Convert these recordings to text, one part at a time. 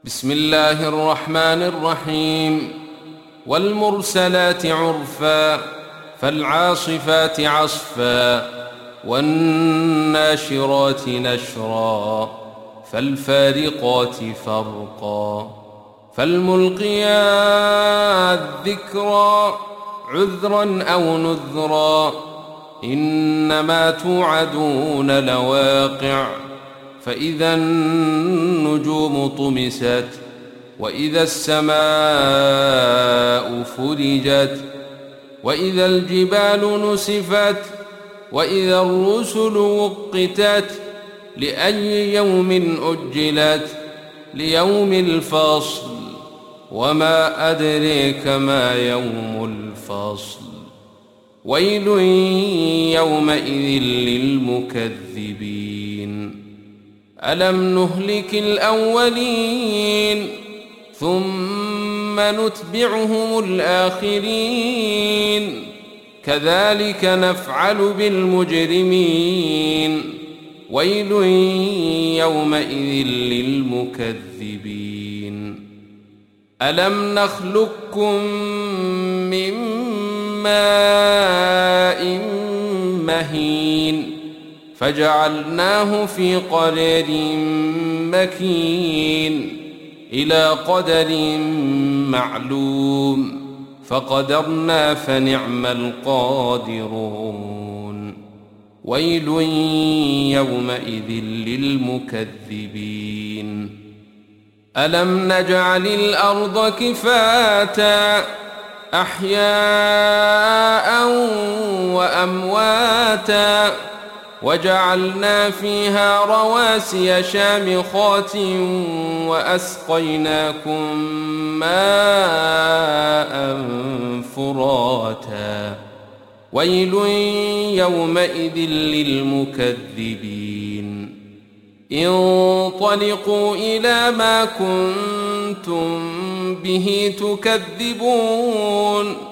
بسم الله الرحمن الرحيم. والمرسلات عرفا فالعاصفات عصفا والناشرات نشرا فالفارقات فرقا فالملقيات ذكرا عذرا أو نذرا إنما توعدون لواقع فإذا النجوم طمست وإذا السماء فرجت وإذا الجبال نسفت وإذا الرسل وقتت لأي يوم أجلت ليوم الفصل وما أدريك ما يوم الفصل ويل يومئذ للمكذبين ألم نهلك الأولين ثم نتبعهم الآخرين كذلك نفعل بالمجرمين ويل يومئذ للمكذبين ألم نخلقكم من ماء مهين فجعلناه في قرار مكين إلى قدر معلوم فقدرنا فنعم القادرون ويل يومئذ للمكذبين ألم نجعل الأرض كفاتا أحياء وأمواتا وجعلنا فيها رواسي شامخات وأسقيناكم ماء فراتا ويل يومئذ للمكذبين انطلقوا إلى ما كنتم به تكذبون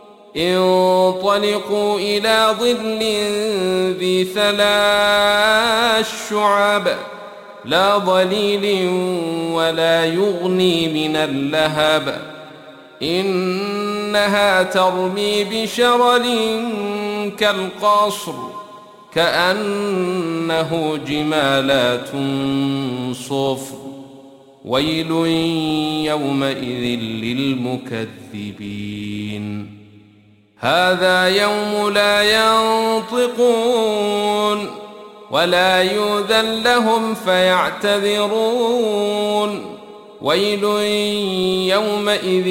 انطلقوا إلى ظل ذي 3 شعب لا ظليل ولا يغني من اللهب إنها ترمي بشرر كالقصر كأنه جمالات صفر ويل يومئذ للمكذبين هذا يوم لا ينطقون ولا يؤذن لهم فيعتذرون ويل يومئذ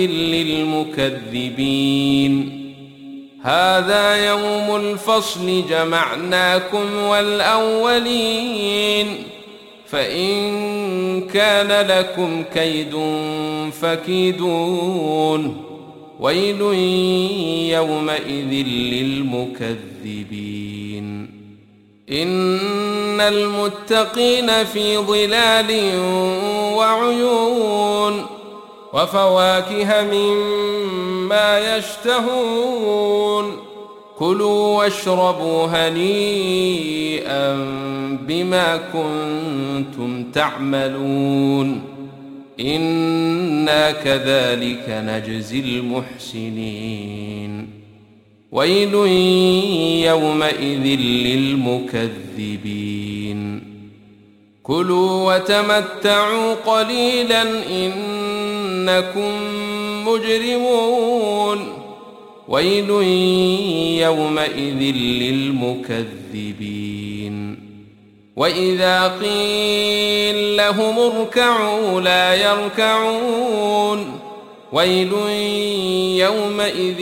للمكذبين هذا يوم الفصل جمعناكم والأولين فإن كان لكم كيد فكيدون ويل يومئذ للمكذبين إن المتقين في ظلال وعيون وفواكه مما يشتهون كلوا واشربوا هنيئا بما كنتم تعملون إنا كذلك نجزي المحسنين ويل يومئذ للمكذبين كلوا وتمتعوا قليلا إنكم مجرمون ويل يومئذ للمكذبين وإذا قيل لهم اركعوا لا يركعون ويل يومئذ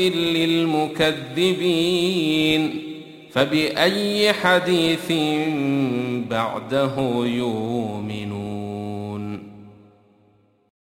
للمكذبين فبأي حديث بعده يؤمنون